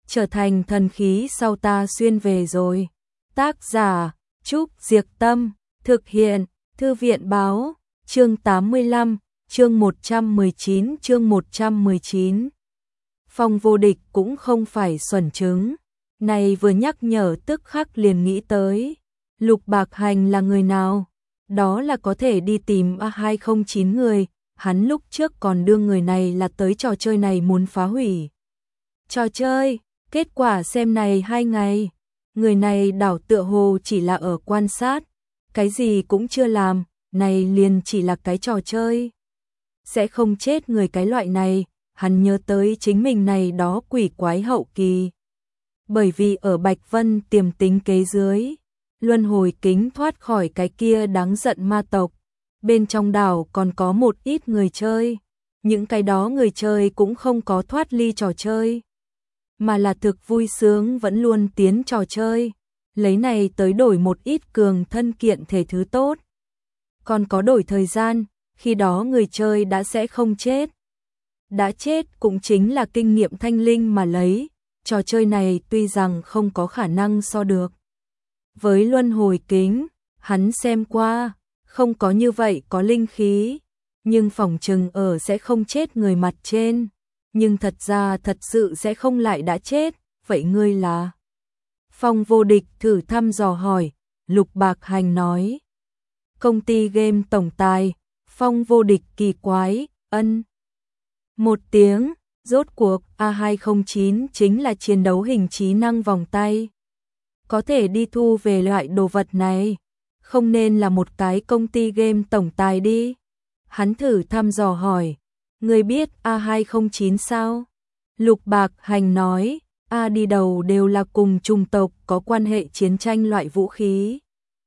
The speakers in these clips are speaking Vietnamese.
trở thành thần khí sau ta xuyên về rồi. Tác giả Trúc Diệc Tâm, thực hiện Thư viện Báo, chương 85, chương 119. Phong Vô Địch cũng không phải xuẩn trứng, này vừa nhắc nhở tức khắc liền nghĩ tới, Lục Bạc Hành là người nào? Đó là có thể đi tìm A209 người, hắn lúc trước còn đưa người này là tới trò chơi này muốn phá hủy. Trò chơi, kết quả xem này 2 ngày, người này đảo tựa hồ chỉ là ở quan sát, cái gì cũng chưa làm, này liền chỉ là cái trò chơi. Sẽ không chết người cái loại này, hắn nhớ tới chính mình này đó quỷ quái hậu kỳ. Bởi vì ở Bạch Vân tiềm tính kế dưới, luân hồi kính thoát khỏi cái kia đáng giận ma tộc. Bên trong đảo còn có một ít người chơi, những cái đó người chơi cũng không có thoát ly trò chơi, mà là thực vui sướng vẫn luôn tiến trò chơi, lấy này tới đổi một ít cường thân kiện thể thứ tốt. Còn có đổi thời gian, khi đó người chơi đã sẽ không chết. Đã chết cũng chính là kinh nghiệm thanh linh mà lấy, trò chơi này tuy rằng không có khả năng so được với luân hồi kính, hắn xem qua, không có như vậy có linh khí, nhưng phỏng chừng ở sẽ không chết người mặt trên, nhưng thật ra thật sự sẽ không lại đã chết, vậy ngươi là? Phong Vô Địch thử thăm dò hỏi, Lục Bạc Hành nói. Công ty game tổng tài, Phong Vô Địch kỳ quái, ân. Một tiếng, rốt cuộc A209 chính là chiến đấu hình trí năng vòng tay. Có thể đi thu về loại đồ vật này, không nên là một cái công ty game tổng tài đi. Hắn thử thăm dò hỏi, người biết A209 sao? Lục Bạc Hành nói, A đi đầu đều là cùng chủng tộc có quan hệ chiến tranh loại vũ khí.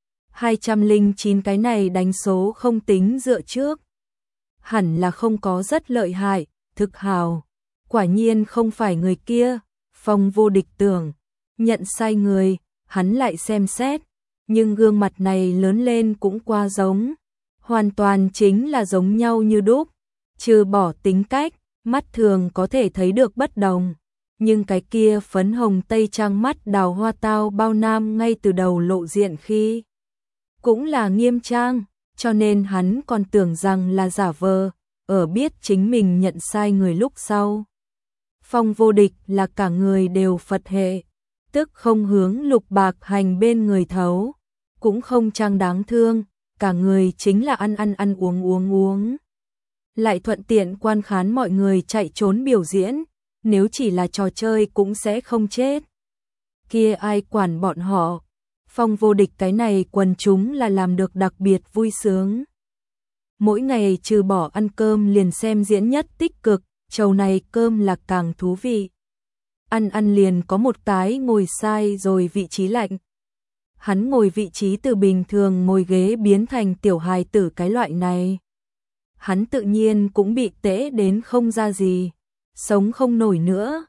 209 cái này đánh số không tính dựa trước. Hẳn là không có rất lợi hại, thực hào. Quả nhiên không phải người kia, Phong Vô Địch tưởng, nhận sai người, hắn lại xem xét, nhưng gương mặt này lớn lên cũng quá giống, hoàn toàn chính là giống nhau như đúc, trừ bỏ tính cách, mắt thường có thể thấy được bất đồng, nhưng cái kia phấn hồng tây trang mắt đào hoa tao bao nam ngay từ đầu lộ diện khi cũng là nghiêm trang, cho nên hắn còn tưởng rằng là giả vờ, ở biết chính mình nhận sai người lúc sau. Phong Vô Địch là cả người đều Phật hệ, tức không hướng Lục Bạc Hành bên người thấu, cũng không trang đáng thương, cả người chính là ăn uống. Lại thuận tiện quan khán mọi người chạy trốn biểu diễn, nếu chỉ là trò chơi cũng sẽ không chết. Kia ai quản bọn họ, Phong Vô Địch cái này quần chúng là làm được đặc biệt vui sướng. Mỗi ngày trừ bỏ ăn cơm liền xem diễn nhất tích cực, trầu này cơm là càng thú vị. Ăn liền có một cái ngồi sai rồi vị trí lạnh. Hắn ngồi vị trí từ bình thường ngồi ghế biến thành tiểu hài tử cái loại này. Hắn tự nhiên cũng bị tễ đến không ra gì, sống không nổi nữa.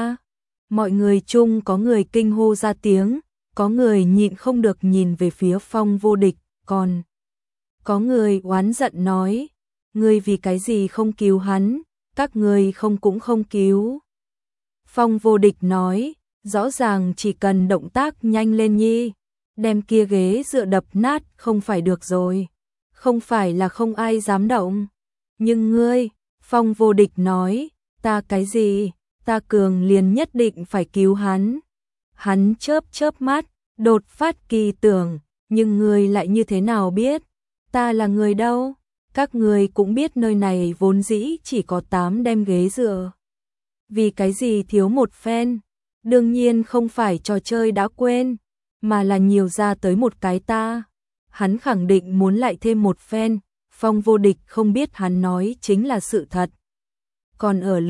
Mọi người chung có người kinh hô ra tiếng, có người nhịn không được nhìn về phía Phong Vô Địch, còn có người oán giận nói, ngươi vì cái gì không cứu hắn, các ngươi cũng không cứu. Phong Vô Địch nói, rõ ràng chỉ cần động tác nhanh lên nhi, đem kia ghế dựa đập nát không phải được rồi, không phải là không ai dám động. Nhưng ngươi, Phong Vô Địch nói, ta cái gì, ta cường liền nhất định phải cứu hắn. Hắn chớp mắt, đột phát kỳ tưởng, nhưng ngươi lại như thế nào biết, ta là người đâu, các ngươi cũng biết nơi này vốn dĩ chỉ có 8 đem ghế dựa. Vì cái gì thiếu một phen, đương nhiên không phải trò chơi đã quên, mà là nhiều ra tới một cái ta. Hắn khẳng định muốn lại thêm một phen, Phong Vô Địch không biết hắn nói chính là sự thật. Còn ở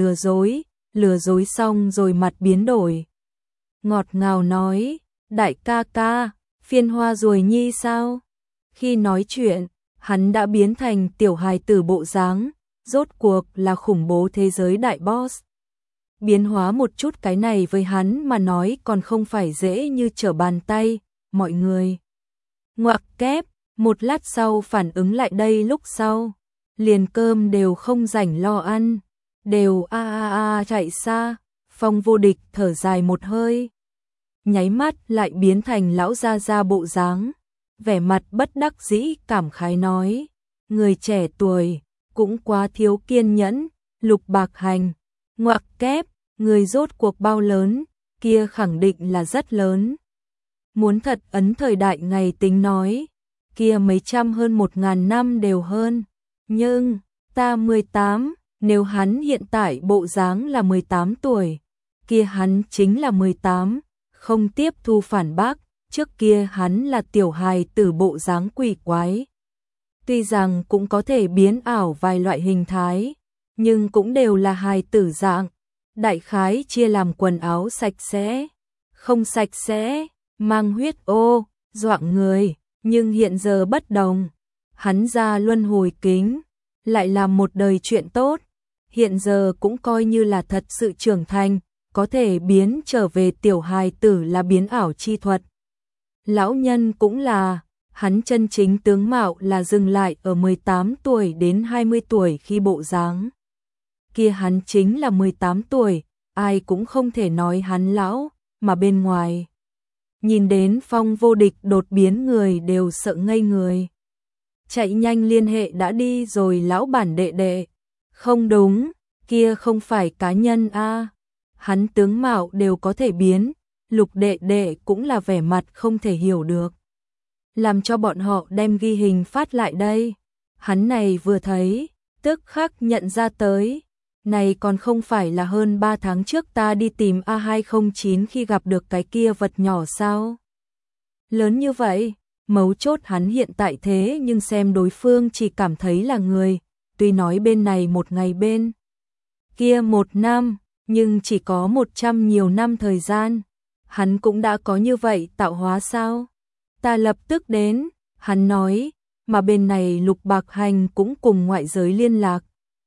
lừa dối xong rồi mặt biến đổi. Ngọt ngào nói, đại ca ca, phiên hoa ruồi nhi sao? Khi nói chuyện, hắn đã biến thành tiểu hài tử bộ dáng, rốt cuộc là khủng bố thế giới đại boss. Biến hóa một chút cái này với hắn mà nói còn không phải dễ như trở bàn tay, mọi người. Ngoặc kép, một lát sau phản ứng lại đây lúc sau, liền cơm đều không rảnh lo ăn, đều chạy xa. Phong Vô Địch thở dài một hơi, nháy mắt lại biến thành lão gia gia bộ dáng, vẻ mặt bất đắc dĩ cảm khái nói, người trẻ tuổi cũng quá thiếu kiên nhẫn. Lục Bạc Hành, ngoặc kép, người rốt cuộc bao lớn, kia khẳng định là rất lớn. Muốn thật ấn thời đại ngày tính nói, kia mấy trăm hơn 1000 năm đều hơn. Nhưng, ta 18, nếu hắn hiện tại bộ dáng là 18 tuổi, kia hắn chính là 18, không tiếp thu phản bác, trước kia hắn là tiểu hài tử bộ dáng quỷ quái. Tuy rằng cũng có thể biến ảo vài loại hình thái, nhưng cũng đều là hài tử dạng, đại khái chia làm quần áo sạch sẽ, không sạch sẽ, mang huyết ô, doạng người, nhưng hiện giờ bất đồng, hắn ra luân hồi kính, lại làm một đời chuyện tốt, hiện giờ cũng coi như là thật sự trưởng thành, có thể biến trở về tiểu hài tử là biến ảo chi thuật. Lão nhân cũng là, hắn chân chính tướng mạo là dừng lại ở 18 tuổi đến 20 tuổi khi bộ dáng. Kia hắn chính là 18 tuổi, ai cũng không thể nói hắn lão, mà bên ngoài. Nhìn đến Phong Vô Địch đột biến người đều sợ ngây người. Chạy nhanh liên hệ đã đi rồi lão bản đệ đệ. Không đúng, kia không phải cá nhân a. Hắn tướng mạo đều có thể biến, Lục đệ đệ cũng là vẻ mặt không thể hiểu được. Làm cho bọn họ đem ghi hình phát lại đây. Hắn này vừa thấy, tức khắc nhận ra tới. Này còn không phải là hơn 3 tháng trước ta đi tìm A209 khi gặp được cái kia vật nhỏ sao? Lớn như vậy, mấu chốt hắn hiện tại thế nhưng xem đối phương chỉ cảm thấy là người, tuy nói bên này một ngày bên kia 1 năm, nhưng chỉ có 100 nhiều năm thời gian. Hắn cũng đã có như vậy tạo hóa sao? Ta lập tức đến, hắn nói, mà bên này Lục Bạc Hành cũng cùng ngoại giới liên lạc.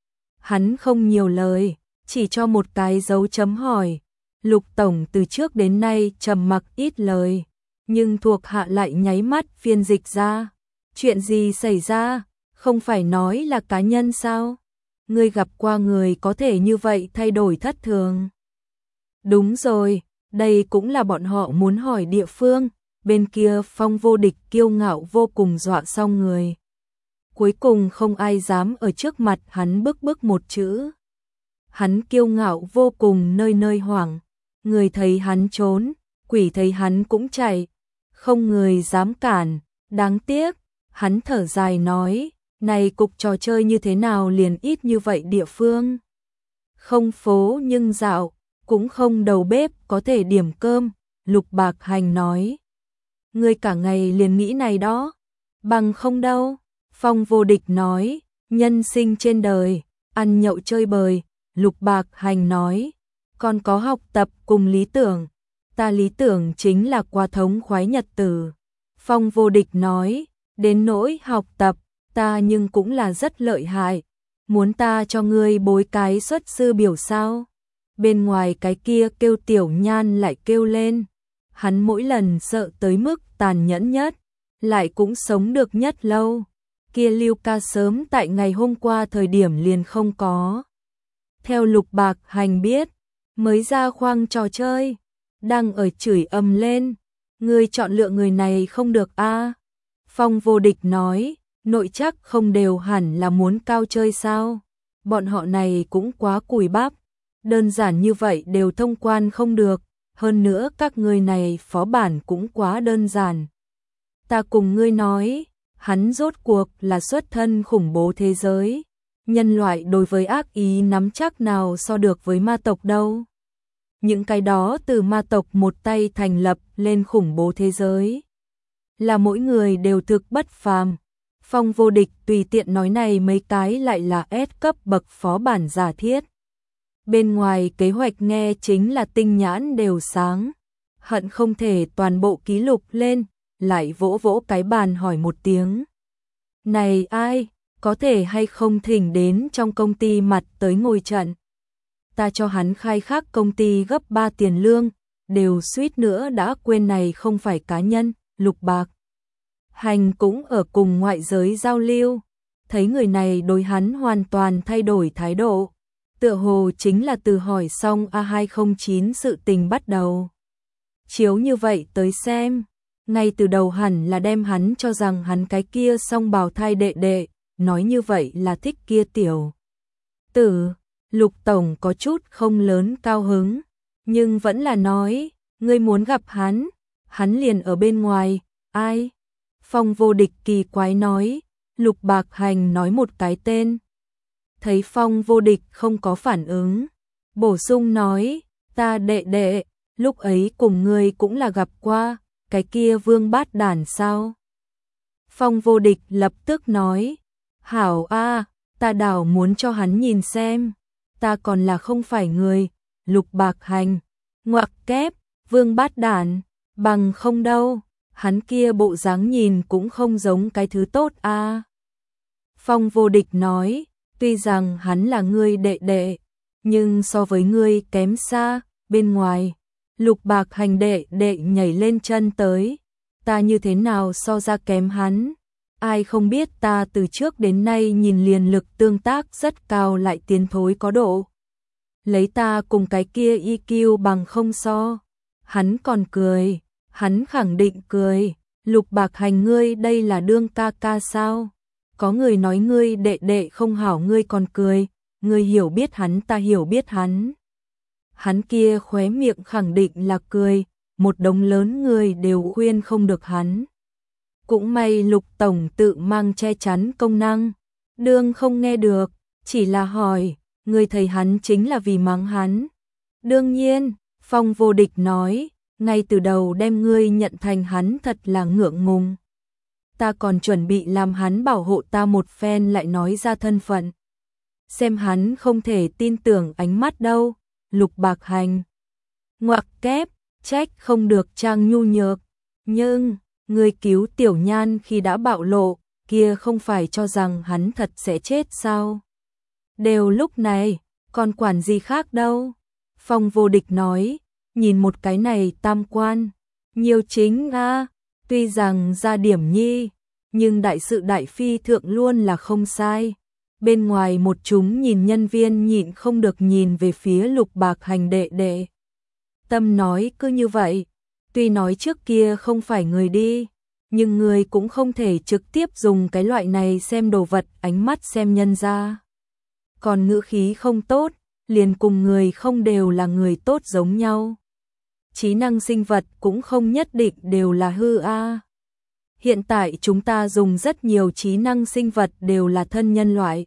Hắn không nhiều lời, chỉ cho một cái dấu chấm hỏi. Lục Tổng từ trước đến nay trầm mặc ít lời, nhưng thuộc hạ lại nháy mắt phiên dịch ra. Chuyện gì xảy ra, không phải nói là cá nhân sao? Ngươi gặp qua người có thể như vậy thay đổi thất thường. Đúng rồi, đây cũng là bọn họ muốn hỏi địa phương, bên kia Phong Vô Địch kiêu ngạo vô cùng dọa xong người. Cuối cùng không ai dám ở trước mặt hắn bức một chữ. Hắn kiêu ngạo vô cùng nơi nơi hoảng, người thấy hắn trốn, quỷ thấy hắn cũng chạy, không người dám cản, đáng tiếc, hắn thở dài nói, này cục trò chơi như thế nào liền ít như vậy địa phương. Không phố nhưng dạo, cũng không đầu bếp có thể điểm cơm, Lục Bạc Hành nói. Người cả ngày liền nghĩ này đó, bằng không đâu. Phong Vô Địch nói, nhân sinh trên đời, ăn nhậu chơi bời, Lục Bạc Hành nói, còn có học tập cùng lý tưởng, ta lý tưởng chính là qua thống khoái nhật tử. Phong Vô Địch nói, đến nỗi học tập, ta nhưng cũng là rất lợi hại, muốn ta cho ngươi bối cái xuất sư biểu sao? Bên ngoài cái kia kêu Tiểu Nhan lại kêu lên, hắn mỗi lần sợ tới mức tàn nhẫn nhất, lại cũng sống được nhất lâu. Kia Lưu Ca sớm tại ngày hôm qua thời điểm liền không có. Theo Lục Bạc Hành biết, mới ra khoang trò chơi, đang ở chửi ầm lên, ngươi chọn lựa người này không được a. Phong Vô Địch nói, nội chắc không đều hẳn là muốn cao chơi sao? Bọn họ này cũng quá cùi bắp, đơn giản như vậy đều thông quan không được, hơn nữa các ngươi này phó bản cũng quá đơn giản. Ta cùng ngươi nói, hắn rốt cuộc là xuất thân khủng bố thế giới. Nhân loại đối với ác ý nắm chắc nào so được với ma tộc đâu. Những cái đó từ ma tộc một tay thành lập lên khủng bố thế giới. Là mỗi người đều thực bất phàm. Phong Vô Địch tùy tiện nói này mấy cái lại là S cấp bậc phó bản giả thiết. Bên ngoài kế hoạch nghe chính là tinh nhãn đều sáng. Hận không thể toàn bộ ký lục lên, lại vỗ vỗ cái bàn hỏi một tiếng. Này ai, có thể hay không thỉnh đến trong công ty mặt tới ngồi trận. Ta cho hắn khai khác công ty gấp 3 tiền lương, đều suýt nữa đã quên này không phải cá nhân, Lục Bạc Hành cũng ở cùng ngoại giới giao lưu, thấy người này đối hắn hoàn toàn thay đổi thái độ, Tựa hồ chính là từ hỏi xong A209 sự tình bắt đầu. Chiếu như vậy tới xem, ngay từ đầu hẳn là đem hắn cho rằng hắn cái kia song bào thai đệ đệ, nói như vậy là thích kia tiểu tử. Lục tổng có chút không lớn cao hứng, nhưng vẫn là nói, ngươi muốn gặp hắn liền ở bên ngoài. Ai? Phong Vô Địch kỳ quái nói. Lục Bạc Hành nói một cái tên. Thấy Phong Vô Địch không có phản ứng, bổ sung nói, ta đệ đệ, lúc ấy cùng ngươi cũng là gặp qua, cái kia Vương Bát Đản sao? Phong Vô Địch lập tức nói, hảo a, ta đảo muốn cho hắn nhìn xem, ta còn là không phải người. Lục Bạc Hành, ngoặc kép, Vương Bát Đản, bằng không đâu, hắn kia bộ dáng nhìn cũng không giống cái thứ tốt a. Phong Vô Địch nói, tuy rằng hắn là ngươi đệ đệ, nhưng so với ngươi kém xa. Bên ngoài, Lục Bạc Hành đệ đệ nhảy lên chân tới, ta như thế nào so ra kém hắn? Ai không biết ta từ trước đến nay nhìn liền lực tương tác rất cao lại tiến thối có độ. Lấy ta cùng cái kia EQ bằng không so. Hắn còn cười, hắn khẳng định cười. Lục Bạc Hành, ngươi đây là đương ca ca sao? Có người nói ngươi đệ đệ không hảo ngươi còn cười, ngươi hiểu biết hắn, ta hiểu biết hắn. Hắn kia khóe miệng khẳng định là cười, một đống lớn người đều khuyên không được hắn. Cũng may Lục tổng tự mang che chắn công năng, đương không nghe được, chỉ là hỏi, ngươi thấy hắn chính là vì mắng hắn? Đương nhiên, Phong Vô Địch nói, ngay từ đầu đem ngươi nhận thành hắn thật là ngượng ngùng. Ta còn chuẩn bị làm hắn bảo hộ ta một phen lại nói ra thân phận. Xem hắn không thể tin tưởng ánh mắt đâu. Lục Bạc Hành, ngoặc kép, trách không được trang nhu nhược, nhưng người cứu Tiểu Nhan khi đã bạo lộ, kia không phải cho rằng hắn thật sẽ chết sao? Đều lúc này, còn quản gì khác đâu? Phong Vô Địch nói, nhìn một cái này tam quan, nhiều chính a, tuy rằng ra điểm nhi, nhưng đại sự đại phi thượng luôn là không sai. Bên ngoài một chúng nhìn nhân viên nhịn không được nhìn về phía Lục Bạc Hành đệ đệ. Tâm nói cứ như vậy, tuy nói trước kia không phải người đi, nhưng người cũng không thể trực tiếp dùng cái loại này xem đồ vật ánh mắt xem nhân ra. Còn ngữ khí không tốt, liền cùng người không đều là người tốt giống nhau. Trí năng sinh vật cũng không nhất định đều là hư a. Hiện tại chúng ta dùng rất nhiều trí năng sinh vật đều là thân nhân loại.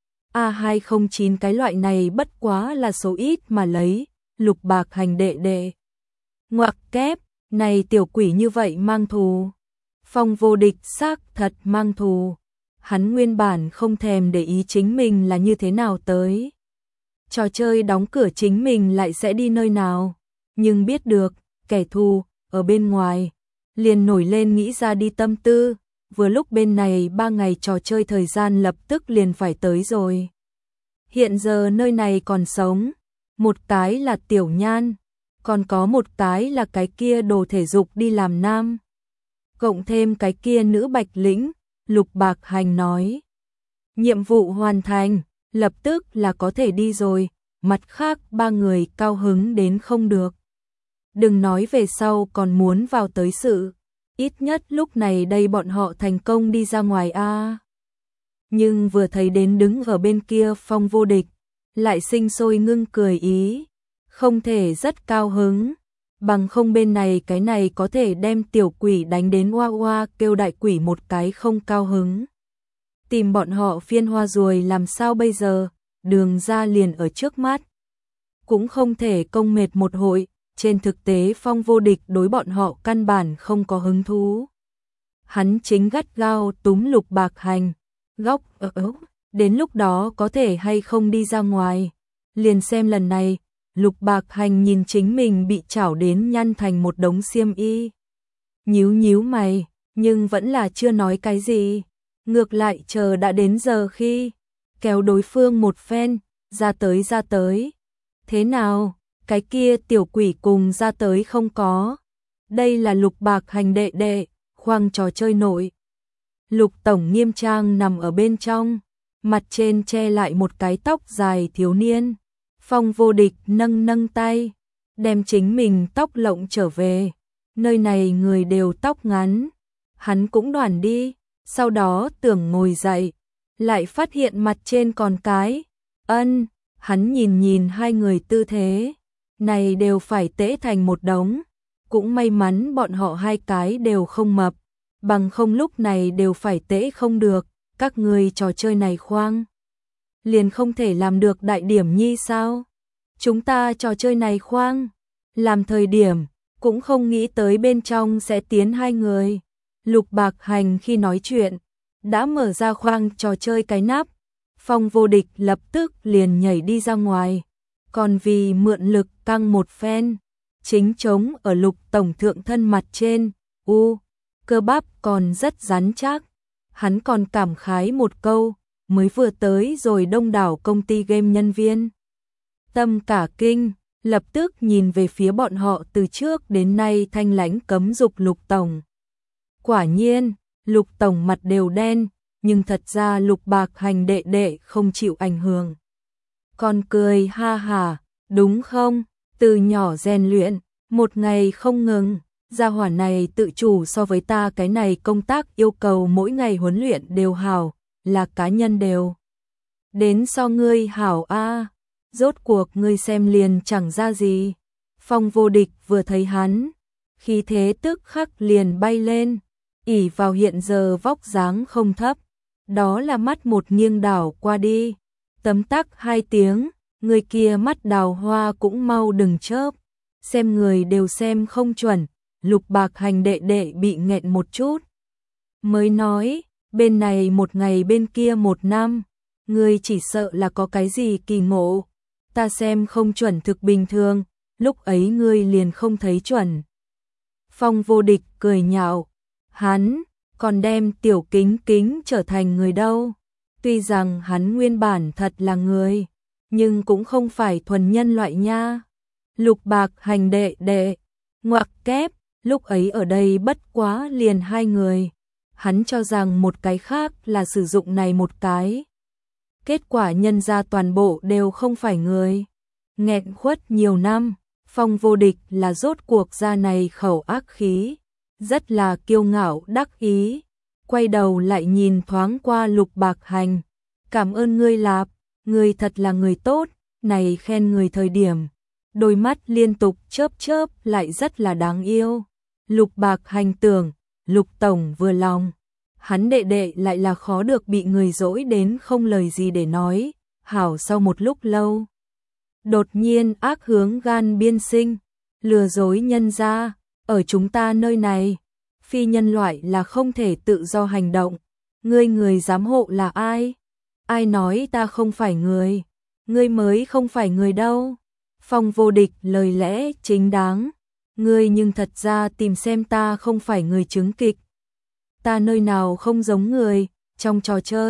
A209 cái loại này bất quá là số ít mà lấy. Lục Bạc Hành đệ đệ, ngoặc kép, này tiểu quỷ như vậy mang thù. Phong Vô Địch xác thật mang thù. Hắn nguyên bản không thèm để ý chính mình là như thế nào tới. Trò chơi đóng cửa chính mình lại sẽ đi nơi nào. Nhưng biết được, kẻ thù, ở bên ngoài, liền nổi lên nghĩ ra đi tâm tư. Vừa lúc bên này 3 ngày trò chơi thời gian lập tức liền phải tới rồi. Hiện giờ nơi này còn sống, một cái là Tiểu Nhan, còn có một cái là cái kia đồ thể dục đi làm nam. Cộng thêm cái kia nữ Bạch Lĩnh, Lục Bạc Hành nói. Nhiệm vụ hoàn thành, lập tức là có thể đi rồi, mặt khác 3 người cao hứng đến không được. Đừng nói về sau còn muốn vào tới sự. Ít nhất lúc này đây bọn họ thành công đi ra ngoài a. Nhưng vừa thấy đến đứng ở bên kia Phong Vô Địch, lại sinh sôi ngưng cười ý, không thể rất cao hứng, bằng không bên này cái này có thể đem tiểu quỷ đánh đến oa oa kêu đại quỷ một cái không cao hứng. Tìm bọn họ phiên hoa ruồi làm sao bây giờ, đường ra liền ở trước mắt. Cũng không thể công mệt một hội. Trên thực tế Phong Vô Địch đối bọn họ căn bản không có hứng thú. Hắn chính gắt gao túm Lục Bạc Hành, góc đến lúc đó có thể hay không đi ra ngoài. Liền xem lần này, Lục Bạc Hành nhìn chính mình bị chảo đến nhăn thành một đống xiêm y. Nhíu nhíu mày, nhưng vẫn là chưa nói cái gì. Ngược lại chờ đã đến giờ khi, kéo đối phương một phen, ra tới. Thế nào? Cái kia tiểu quỷ cùng ra tới không có. Đây là Lục Bạc Hành đệ đệ, khoang trò chơi nội. Lục tổng nghiêm trang nằm ở bên trong, mặt trên che lại một cái tóc dài thiếu niên. Phong Vô Địch nâng nâng tay, đem chính mình tóc lộng trở về. Nơi này người đều tóc ngắn, hắn cũng đoản đi, sau đó tưởng ngồi dậy, lại phát hiện mặt trên còn cái. Hắn nhìn nhìn hai người tư thế, này đều phải tễ thành một đống, cũng may mắn bọn họ hai cái đều không mập, bằng không lúc này đều phải tễ không được, các người trò chơi này khoang. Liền không thể làm được đại điểm nhi sao? Chúng ta trò chơi này khoang, làm thời điểm, cũng không nghĩ tới bên trong sẽ tiến hai người. Lục Bạc Hành khi nói chuyện, đã mở ra khoang trò chơi cái nắp. Phong Vô Địch lập tức liền nhảy đi ra ngoài, còn vì mượn lực căng một phen, chính chống ở Lục tổng thượng thân mặt trên, cơ bắp còn rất rắn chắc. Hắn còn cảm khái một câu, mới vừa tới rồi đông đảo công ty game nhân viên. Tâm cả kinh, lập tức nhìn về phía bọn họ từ trước đến nay thanh lãnh cấm dục Lục tổng. Quả nhiên, Lục tổng mặt đều đen, nhưng thật ra Lục Bạc Hành đệ đệ không chịu ảnh hưởng. Còn cười ha hả, đúng không? Từ nhỏ rèn luyện, một ngày không ngừng, gia hỏa này tự chủ so với ta cái này công tác yêu cầu mỗi ngày huấn luyện đều hảo, là cá nhân đều. Đến so ngươi hảo a, rốt cuộc ngươi xem liền chẳng ra gì. Phong Vô Địch vừa thấy hắn, khí thế tức khắc liền bay lên, ỷ vào hiện giờ vóc dáng không thấp, đó là mắt một nghiêng đảo qua đi, tấm tắc hai tiếng, người kia mắt đào hoa cũng mau đừng chớp, xem người đều xem không chuẩn. Lục Bạc Hành đệ đệ bị nghẹn một chút, mới nói, bên này một ngày bên kia một năm, người chỉ sợ là có cái gì kỳ ngộ, ta xem không chuẩn thực bình thường, lúc ấy ngươi liền không thấy chuẩn. Phong Vô Địch cười nhạo, hắn còn đem Tiểu Kính Kính trở thành người đâu. Tuy rằng hắn nguyên bản thật là người, nhưng cũng không phải thuần nhân loại nha. Lục Bạc Hành đệ đệ, ngoặc kép, lúc ấy ở đây bất quá liền hai người. Hắn cho rằng một cái khác là sử dụng này một cái. Kết quả nhân ra toàn bộ đều không phải người. Nghẹn khuất nhiều năm, Phong Vô Địch là rốt cuộc ra này khẩu ác khí. Rất là kiêu ngạo đắc ý. Quay đầu lại nhìn thoáng qua Lục Bạc Hành. Cảm ơn ngươi Lạp, ngươi thật là người tốt, này khen người thời điểm. Đôi mắt liên tục chớp chớp lại rất là đáng yêu. Lục Bạc Hành tưởng, Lục tổng vừa lòng. Hắn đệ đệ lại là khó được bị người dỗi đến không lời gì để nói. Hảo sau một lúc lâu, đột nhiên ác hướng gan biên sinh, lừa dối nhân ra, ở chúng ta nơi này, phi nhân loại là không thể tự do hành động. Người giám hộ là ai? Ai nói ta không phải người? Ngươi mới không phải người đâu. Phong Vô Địch lời lẽ chính đáng. Ngươi nhưng thật ra tìm xem ta không phải người chứng kịch. Ta nơi nào không giống người, trong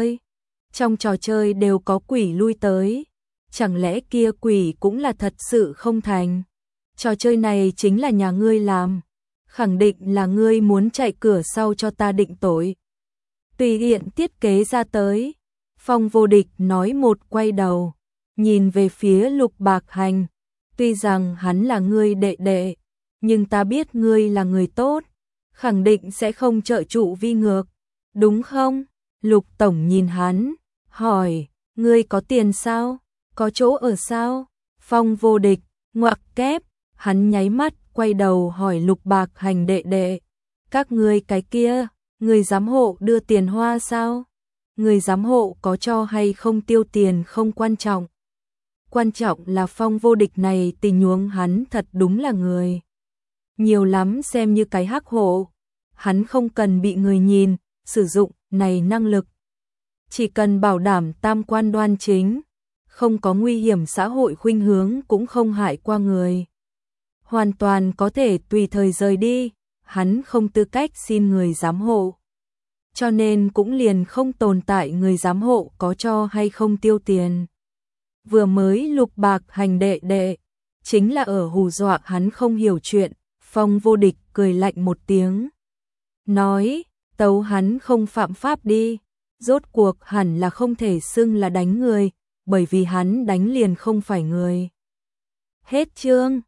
trò chơi đều có quỷ lui tới. Chẳng lẽ kia quỷ cũng là thật sự không thành? Trò chơi này chính là nhà ngươi làm. Khẳng định là ngươi muốn chạy cửa sau cho ta định tội. Tùy tiện thiết kế ra tới. Phong Vô Địch nói một quay đầu, nhìn về phía Lục Bạc Hành. Tuy rằng hắn là ngươi đệ đệ, nhưng ta biết ngươi là người tốt, khẳng định sẽ không trợ trụ vi ngược, đúng không? Lục tổng nhìn hắn, hỏi, ngươi có tiền sao? Có chỗ ở sao? Phong Vô Địch, ngoặc kép, hắn nháy mắt, quay đầu hỏi Lục Bạc Hành đệ đệ, các ngươi cái kia, người giám hộ đưa tiền hoa sao? Người giám hộ có cho hay không tiêu tiền không quan trọng. Quan trọng là Phong Vô Địch này tình nhuống hắn thật đúng là người. Nhiều lắm xem như cái hắc hộ. Hắn không cần bị người nhìn, sử dụng này năng lực. Chỉ cần bảo đảm tam quan đoan chính, không có nguy hiểm xã hội khuynh hướng cũng không hại qua người. Hoàn toàn có thể tùy thời rời đi, hắn không tư cách xin người giám hộ. Cho nên cũng liền không tồn tại người giám hộ có cho hay không tiêu tiền. Vừa mới Lục Bạc Hành đệ đệ, chính là ở hù dọa hắn không hiểu chuyện. Phong Vô Địch cười lạnh một tiếng, nói, tấu hắn không phạm pháp đi. Rốt cuộc hẳn là không thể xưng là đánh người, bởi vì hắn đánh liền không phải người. Hết chương.